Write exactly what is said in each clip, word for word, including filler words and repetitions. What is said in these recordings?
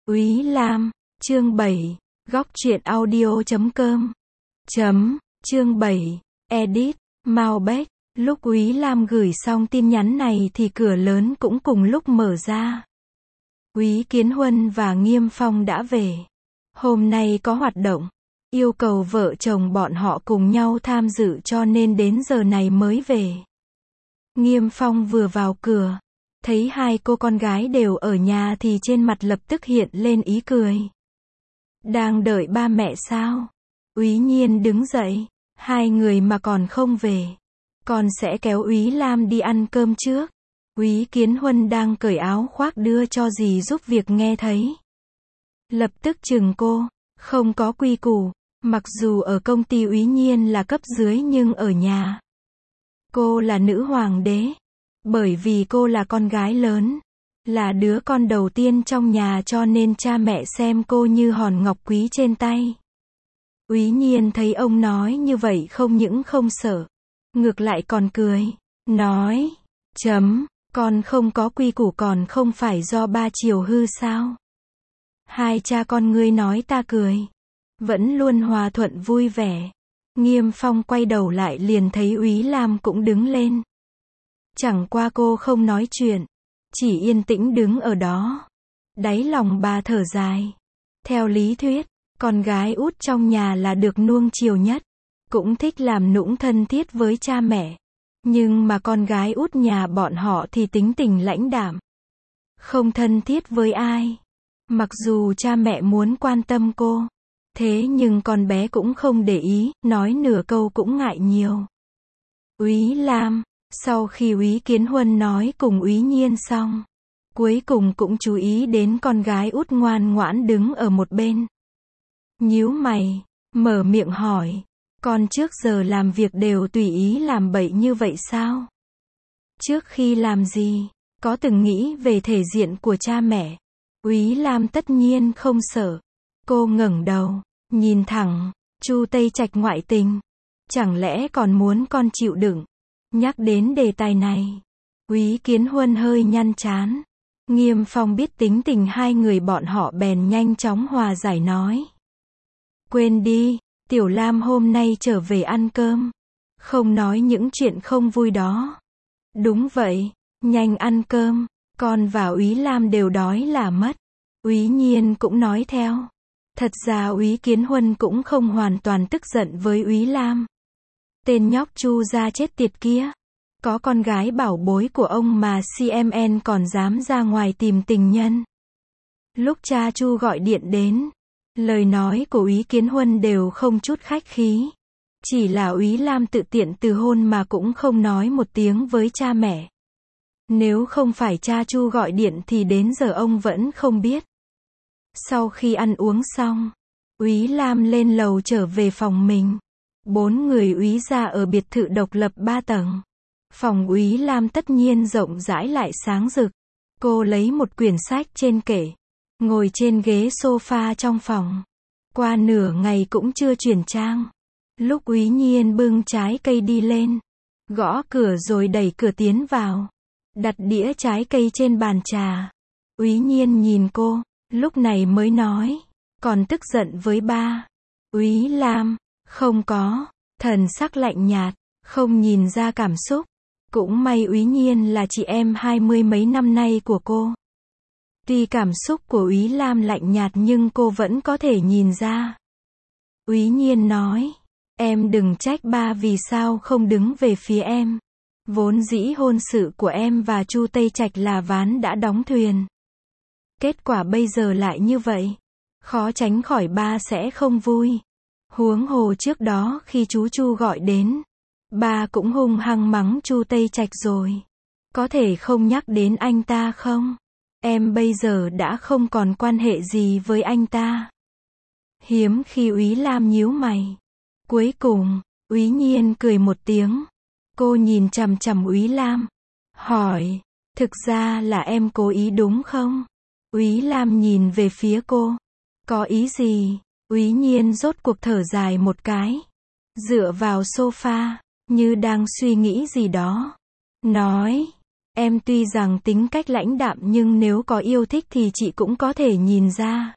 Úy Lam, chương bảy, góc truyện audio chấm com. Chấm, chương bảy, edit, Mao Beck. Lúc Úy Lam gửi xong tin nhắn này thì cửa lớn cũng cùng lúc mở ra. Úy Kiến Huân và Nghiêm Phong đã về. Hôm nay có hoạt động, yêu cầu vợ chồng bọn họ cùng nhau tham dự cho nên đến giờ này mới về. Nghiêm Phong vừa vào cửa, thấy hai cô con gái đều ở nhà thì trên mặt lập tức hiện lên ý cười. Đang đợi ba mẹ sao? Úy Nhiên đứng dậy, hai người mà còn không về, con sẽ kéo Úy Lam đi ăn cơm trước. Úy Kiến Huân đang cởi áo khoác đưa cho dì giúp việc nghe thấy, lập tức chừng cô, không có quy củ, mặc dù ở công ty Úy Nhiên là cấp dưới nhưng ở nhà, cô là nữ hoàng đế, bởi vì cô là con gái lớn, là đứa con đầu tiên trong nhà cho nên cha mẹ xem cô như hòn ngọc quý trên tay. Úy Nhiên thấy ông nói như vậy không những không sợ, ngược lại còn cười, nói, chấm, con không có quy củ còn không phải do ba chiều hư sao? Hai cha con ngươi nói ta cười, vẫn luôn hòa thuận vui vẻ. Nghiêm Phong quay đầu lại liền thấy Úy Lam cũng đứng lên. Chẳng qua cô không nói chuyện, chỉ yên tĩnh đứng ở đó. Đáy lòng bà thở dài. Theo lý thuyết, con gái út trong nhà là được nuông chiều nhất, cũng thích làm nũng thân thiết với cha mẹ. Nhưng mà con gái út nhà bọn họ thì tính tình lãnh đạm, không thân thiết với ai. Mặc dù cha mẹ muốn quan tâm cô, thế nhưng con bé cũng không để ý, nói nửa câu cũng ngại nhiều. Úy Lam, sau khi Úy Kiến Huân nói cùng Úy Nhiên xong, cuối cùng cũng chú ý đến con gái út ngoan ngoãn đứng ở một bên. Nhíu mày, mở miệng hỏi, con trước giờ làm việc đều tùy ý làm bậy như vậy sao? Trước khi làm gì, có từng nghĩ về thể diện của cha mẹ? Úy Lam tất nhiên không sợ. Cô ngẩng đầu, nhìn thẳng, Chu Tây Trạch ngoại tình, chẳng lẽ còn muốn con chịu đựng? Nhắc đến đề tài này, Úy Kiến Huân hơi nhăn trán. Nghiêm Phong biết tính tình hai người bọn họ bèn nhanh chóng hòa giải nói. Quên đi, Tiểu Lam hôm nay trở về ăn cơm, không nói những chuyện không vui đó. Đúng vậy, nhanh ăn cơm, con và Úy Lam đều đói là mất. Úy Nhiên cũng nói theo. Thật ra Úy Kiến Huân cũng không hoàn toàn tức giận với Úy Lam. Tên nhóc Chu gia chết tiệt kia, có con gái bảo bối của ông mà xê em en còn dám ra ngoài tìm tình nhân. Lúc cha Chu gọi điện đến, lời nói của Úy Kiến Huân đều không chút khách khí. Chỉ là Úy Lam tự tiện từ hôn mà cũng không nói một tiếng với cha mẹ. Nếu không phải cha Chu gọi điện thì đến giờ ông vẫn không biết. Sau khi ăn uống xong, Úy Lam lên lầu trở về phòng mình. Bốn người Úy gia ở biệt thự độc lập ba tầng. Phòng Úy Lam tất nhiên rộng rãi lại sáng rực. Cô lấy một quyển sách trên kệ, ngồi trên ghế sofa trong phòng. Qua nửa ngày cũng chưa chuyển trang. Lúc Úy Nhiên bưng trái cây đi lên, gõ cửa rồi đẩy cửa tiến vào, đặt đĩa trái cây trên bàn trà. Úy Nhiên nhìn cô, lúc này mới nói, còn tức giận với ba? Úy Lam, không có, thần sắc lạnh nhạt, không nhìn ra cảm xúc. Cũng may Úy Nhiên là chị em hai mươi mấy năm nay của cô. Tuy cảm xúc của Úy Lam lạnh nhạt nhưng cô vẫn có thể nhìn ra. Úy Nhiên nói, em đừng trách ba vì sao không đứng về phía em. Vốn dĩ hôn sự của em và Chu Tây Trạch là ván đã đóng thuyền. Kết quả bây giờ lại như vậy, khó tránh khỏi ba sẽ không vui. Huống hồ trước đó khi chú Chu gọi đến, ba cũng hung hăng mắng Chu Tây Trạch rồi. Có thể không nhắc đến anh ta không? Em bây giờ đã không còn quan hệ gì với anh ta. Hiếm khi Úy Lam nhíu mày. Cuối cùng, Úy Nhiên cười một tiếng. Cô nhìn chằm chằm Úy Lam, hỏi, thực ra là em cố ý đúng không? Úy Lam nhìn về phía cô, có ý gì? Úy Nhiên rốt cuộc thở dài một cái, dựa vào sofa, như đang suy nghĩ gì đó. Nói, Em tuy rằng tính cách lãnh đạm nhưng nếu có yêu thích thì chị cũng có thể nhìn ra.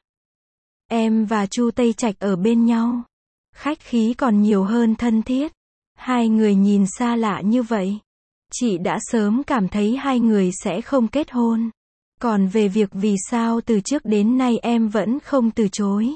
Em và Chu Tây Trạch ở bên nhau. Khách khí còn nhiều hơn thân thiết. Hai người nhìn xa lạ như vậy. Chị đã sớm cảm thấy hai người sẽ không kết hôn. Còn về việc vì sao từ trước đến nay em vẫn không từ chối.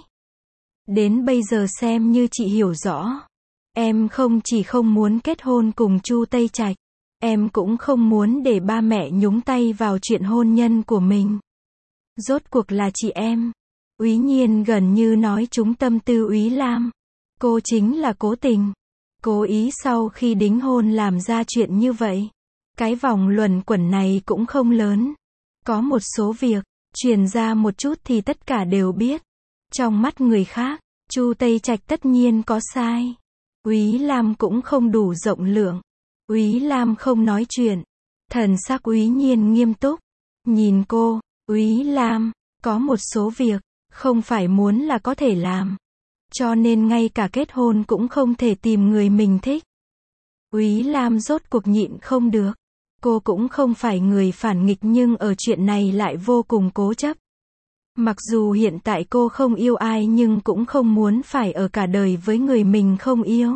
Đến bây giờ xem như chị hiểu rõ. Em không chỉ không muốn kết hôn cùng Chu Tây Trạch. Em cũng không muốn để ba mẹ nhúng tay vào chuyện hôn nhân của mình. Rốt cuộc là chị em. Úy Nhiên gần như nói trúng tâm tư Úy Lam. Cô chính là cố tình. Cố ý sau khi đính hôn làm ra chuyện như vậy. Cái vòng luẩn quẩn này cũng không lớn. Có một số việc, truyền ra một chút thì tất cả đều biết. Trong mắt người khác, Chu Tây Trạch tất nhiên có sai. Úy Lam cũng không đủ rộng lượng. Úy Lam không nói chuyện. Thần sắc Úy Nhiên nghiêm túc. Nhìn cô, Úy Lam, có một số việc, không phải muốn là có thể làm. Cho nên ngay cả kết hôn cũng không thể tìm người mình thích. Úy Lam rốt cuộc nhịn không được. Cô cũng không phải người phản nghịch nhưng ở chuyện này lại vô cùng cố chấp. Mặc dù hiện tại cô không yêu ai nhưng cũng không muốn phải ở cả đời với người mình không yêu.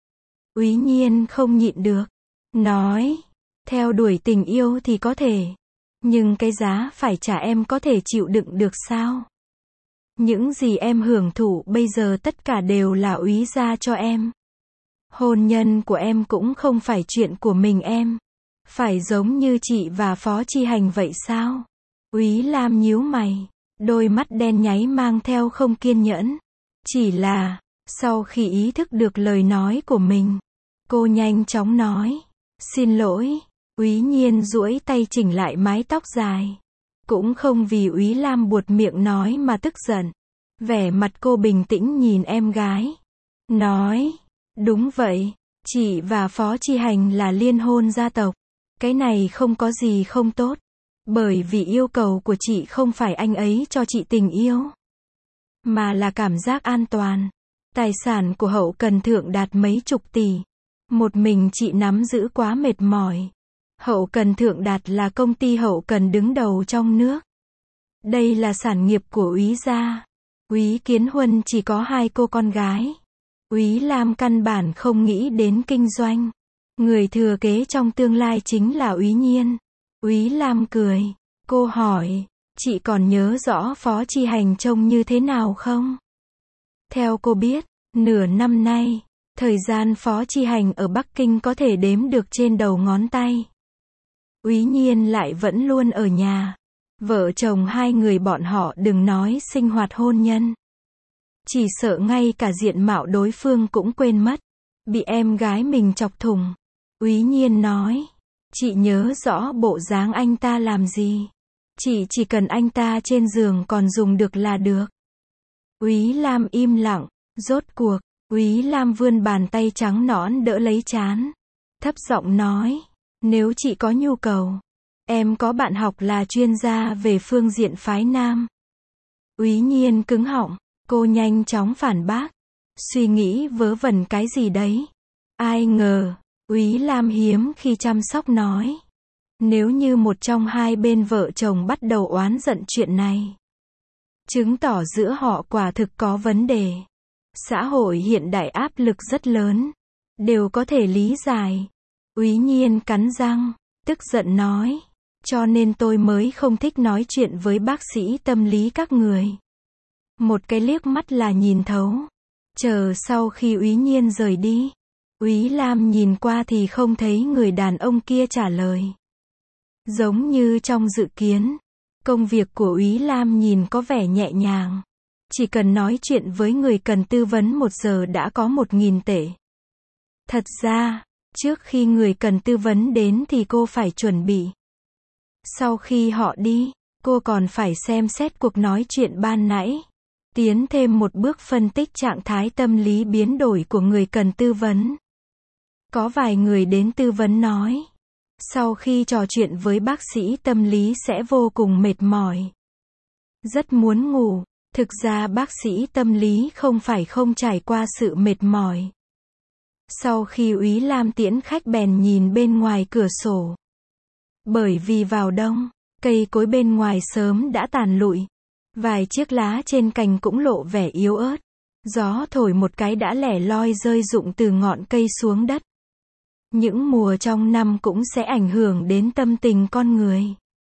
Úy Nhiên không nhịn được. Nói, theo đuổi tình yêu thì có thể. Nhưng cái giá phải trả em có thể chịu đựng được sao? Những gì em hưởng thụ bây giờ tất cả đều là Úy gia cho em. Hôn nhân của em cũng không phải chuyện của mình em. Phải giống như chị và Phó Chi Hành vậy sao? Úy Lam nhíu mày. Đôi mắt đen nháy mang theo không kiên nhẫn. Chỉ là, sau khi ý thức được lời nói của mình, cô nhanh chóng nói. Xin lỗi. Úy Nhiên duỗi tay chỉnh lại mái tóc dài. Cũng không vì Úy Lam buột miệng nói mà tức giận. Vẻ mặt cô bình tĩnh nhìn em gái. Nói, đúng vậy, chị và Phó Chi Hành là liên hôn gia tộc. Cái này không có gì không tốt. Bởi vì yêu cầu của chị không phải anh ấy cho chị tình yêu. Mà là cảm giác an toàn. Tài sản của Hậu Cần Thượng đạt mấy chục tỷ. Một mình chị nắm giữ quá mệt mỏi. Hậu Cần Thượng Đạt là công ty hậu cần đứng đầu trong nước. Đây là sản nghiệp của Úy gia. Úy Kiến Huân chỉ có hai cô con gái. Úy Lam căn bản không nghĩ đến kinh doanh. Người thừa kế trong tương lai chính là Úy Nhiên. Úy Lam cười. Cô hỏi, chị còn nhớ rõ Phó Chi Hành trông như thế nào không? Theo cô biết, nửa năm nay, thời gian Phó Chi Hành ở Bắc Kinh có thể đếm được trên đầu ngón tay. Úy Nhiên lại vẫn luôn ở nhà. Vợ chồng hai người bọn họ đừng nói sinh hoạt hôn nhân. Chỉ sợ ngay cả diện mạo đối phương cũng quên mất. Bị em gái mình chọc thủng. Úy Nhiên nói. Chị nhớ rõ bộ dáng anh ta làm gì. Chị chỉ cần anh ta trên giường còn dùng được là được. Úy Lam im lặng. Rốt cuộc, Úy Lam vươn bàn tay trắng nõn đỡ lấy trán. Thấp giọng nói. Nếu chị có nhu cầu, em có bạn học là chuyên gia về phương diện phái nam. Úy Nhiên cứng họng, cô nhanh chóng phản bác. Suy nghĩ vớ vẩn cái gì đấy. Ai ngờ, Úy Lam hiếm khi chăm sóc nói. Nếu như một trong hai bên vợ chồng bắt đầu oán giận chuyện này, chứng tỏ giữa họ quả thực có vấn đề. Xã hội hiện đại áp lực rất lớn, đều có thể lý giải. Úy Nhiên cắn răng, tức giận nói. Cho nên tôi mới không thích nói chuyện với bác sĩ tâm lý các người. Một cái liếc mắt là nhìn thấu. Chờ sau khi Úy Nhiên rời đi, Úy Lam nhìn qua thì không thấy người đàn ông kia trả lời. Giống như trong dự kiến, công việc của Úy Lam nhìn có vẻ nhẹ nhàng. Chỉ cần nói chuyện với người cần tư vấn một giờ đã có một nghìn tệ. Thật ra, trước khi người cần tư vấn đến thì cô phải chuẩn bị. Sau khi họ đi, cô còn phải xem xét cuộc nói chuyện ban nãy. Tiến thêm một bước phân tích trạng thái tâm lý biến đổi của người cần tư vấn. Có vài người đến tư vấn nói, sau khi trò chuyện với bác sĩ tâm lý sẽ vô cùng mệt mỏi. Rất muốn ngủ. Thực ra bác sĩ tâm lý không phải không trải qua sự mệt mỏi. Sau khi Úy Lam tiễn khách bèn nhìn bên ngoài cửa sổ. Bởi vì vào đông, cây cối bên ngoài sớm đã tàn lụi. Vài chiếc lá trên cành cũng lộ vẻ yếu ớt. Gió thổi một cái đã lẻ loi rơi rụng từ ngọn cây xuống đất. Những mùa trong năm cũng sẽ ảnh hưởng đến tâm tình con người.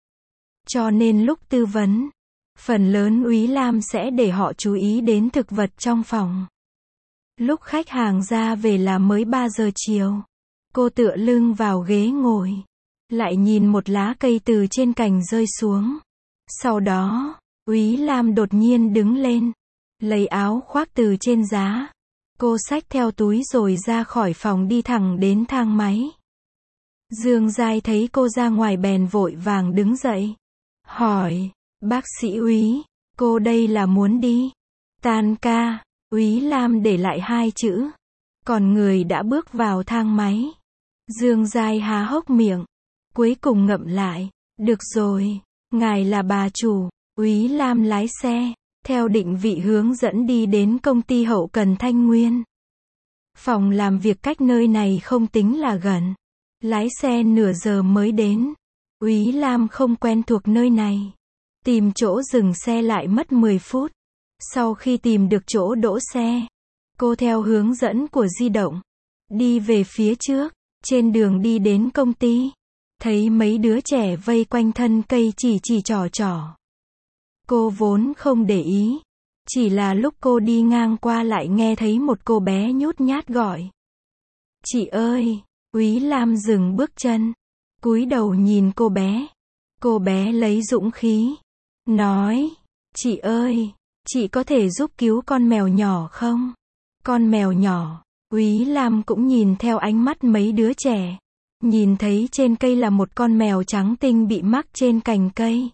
Cho nên lúc tư vấn, phần lớn Úy Lam sẽ để họ chú ý đến thực vật trong phòng. Lúc khách hàng ra về là mới ba giờ chiều. Cô tựa lưng vào ghế ngồi. Lại nhìn một lá cây từ trên cành rơi xuống. Sau đó, Úy Lam đột nhiên đứng lên. Lấy áo khoác từ trên giá. Cô xách theo túi rồi ra khỏi phòng đi thẳng đến thang máy. Dương Giai thấy cô ra ngoài bèn vội vàng đứng dậy. Hỏi, bác sĩ Úy, cô đây là muốn đi tan ca? Úy Lam để lại hai chữ. Còn người đã bước vào thang máy. Dương Giai há hốc miệng. Cuối cùng ngậm lại. Được rồi, ngài là bà chủ. Úy Lam lái xe, theo định vị hướng dẫn đi đến công ty hậu cần Thanh Nguyên. Phòng làm việc cách nơi này không tính là gần. Lái xe nửa giờ mới đến. Úy Lam không quen thuộc nơi này. Tìm chỗ dừng xe lại mất mười phút. Sau khi tìm được chỗ đỗ xe, cô theo hướng dẫn của di động, đi về phía trước. Trên đường đi đến công ty, thấy mấy đứa trẻ vây quanh thân cây chỉ chỉ trò trò. Cô vốn không để ý. Chỉ là lúc cô đi ngang qua lại nghe thấy một cô bé nhút nhát gọi. Chị ơi! Úy Lam dừng bước chân. Cúi đầu nhìn cô bé. Cô bé lấy dũng khí. Nói, chị ơi! Chị có thể giúp cứu con mèo nhỏ không? Con mèo nhỏ. Úy Lam cũng nhìn theo ánh mắt mấy đứa trẻ. Nhìn thấy trên cây là một con mèo trắng tinh bị mắc trên cành cây.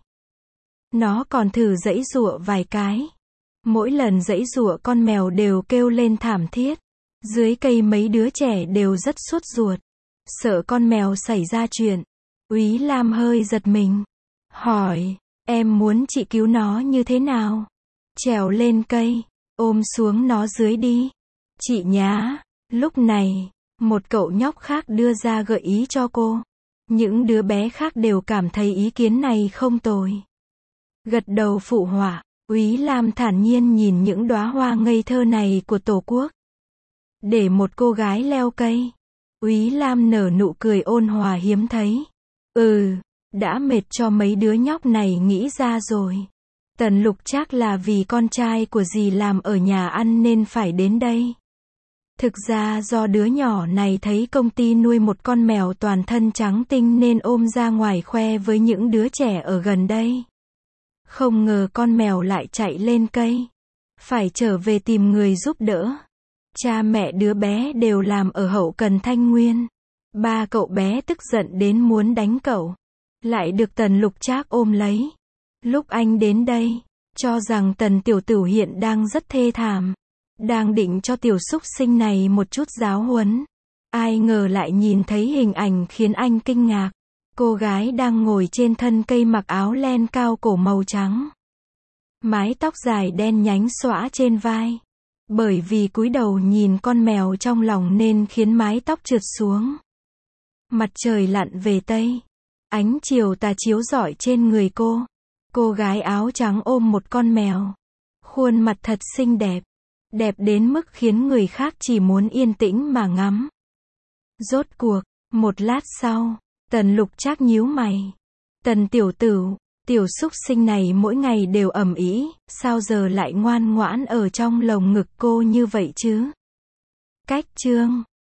Nó còn thử giãy giụa vài cái. Mỗi lần giãy giụa con mèo đều kêu lên thảm thiết. Dưới cây mấy đứa trẻ đều rất sốt ruột. Sợ con mèo xảy ra chuyện. Úy Lam hơi giật mình. Hỏi, em muốn chị cứu nó như thế nào? Trèo lên cây, ôm xuống nó dưới đi. Chị nhá. Lúc này, một cậu nhóc khác đưa ra gợi ý cho cô. Những đứa bé khác đều cảm thấy ý kiến này không tồi. Gật đầu phụ họa. Úy Lam thản nhiên nhìn những đóa hoa ngây thơ này của Tổ quốc. Để một cô gái leo cây. Úy Lam nở nụ cười ôn hòa hiếm thấy. Ừ, đã mệt cho mấy đứa nhóc này nghĩ ra rồi. Tần Lục chắc là vì con trai của dì làm ở nhà ăn nên phải đến đây. Thực ra do đứa nhỏ này thấy công ty nuôi một con mèo toàn thân trắng tinh nên ôm ra ngoài khoe với những đứa trẻ ở gần đây. Không ngờ con mèo lại chạy lên cây. Phải trở về tìm người giúp đỡ. Cha mẹ đứa bé đều làm ở hậu cần Thanh Nguyên. Ba cậu bé tức giận đến muốn đánh cậu. Lại được Tần Lục Trác ôm lấy. Lúc anh đến đây, cho rằng Tần Tiểu Tửu hiện đang rất thê thảm. Đang định cho tiểu súc sinh này một chút giáo huấn. Ai ngờ lại nhìn thấy hình ảnh khiến anh kinh ngạc. Cô gái đang ngồi trên thân cây mặc áo len cao cổ màu trắng. Mái tóc dài đen nhánh xõa trên vai. Bởi vì cúi đầu nhìn con mèo trong lòng nên khiến mái tóc trượt xuống. Mặt trời lặn về tây. Ánh chiều tà chiếu rọi trên người cô. Cô gái áo trắng ôm một con mèo. Khuôn mặt thật xinh đẹp. Đẹp đến mức khiến người khác chỉ muốn yên tĩnh mà ngắm. Rốt cuộc, một lát sau, Tần Lục Trác nhíu mày. Tần Tiểu Tửu, tiểu súc sinh này mỗi ngày đều ầm ĩ, sao giờ lại ngoan ngoãn ở trong lồng ngực cô như vậy chứ? Cách chương